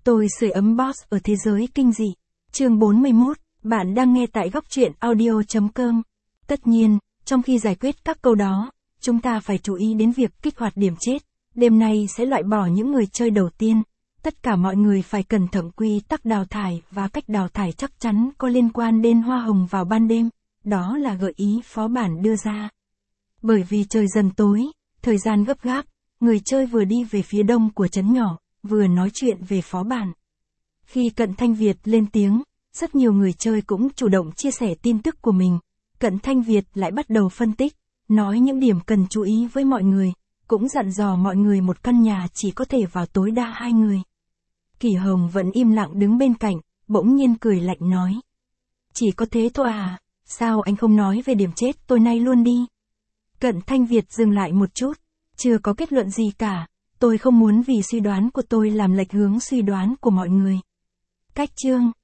Tôi sưởi ấm boss ở thế giới kinh dị. Chương 41, bạn đang nghe tại góc truyện audio.com. Tất nhiên, trong khi giải quyết các câu đó, chúng ta phải chú ý đến việc kích hoạt điểm chết. Đêm nay sẽ loại bỏ những người chơi đầu tiên. Tất cả mọi người phải cẩn thận quy tắc đào thải và cách đào thải chắc chắn có liên quan đến hoa hồng vào ban đêm. Đó là gợi ý phó bản đưa ra. Bởi vì trời dần tối, thời gian gấp gáp, người chơi vừa đi về phía đông của trấn nhỏ, vừa nói chuyện về phó bản. Khi Cận Thanh Việt lên tiếng, rất nhiều người chơi cũng chủ động chia sẻ tin tức của mình. Cận Thanh Việt lại bắt đầu phân tích, nói những điểm cần chú ý với mọi người, cũng dặn dò mọi người một căn nhà chỉ có thể vào tối đa 2 người. Kỳ Hồng vẫn im lặng đứng bên cạnh, bỗng nhiên cười lạnh nói. Chỉ có thế thôi à, sao anh không nói về điểm chết tối nay luôn đi? Cận Thanh Việt dừng lại một chút, chưa có kết luận gì cả, tôi không muốn vì suy đoán của tôi làm lệch hướng suy đoán của mọi người. Cách chương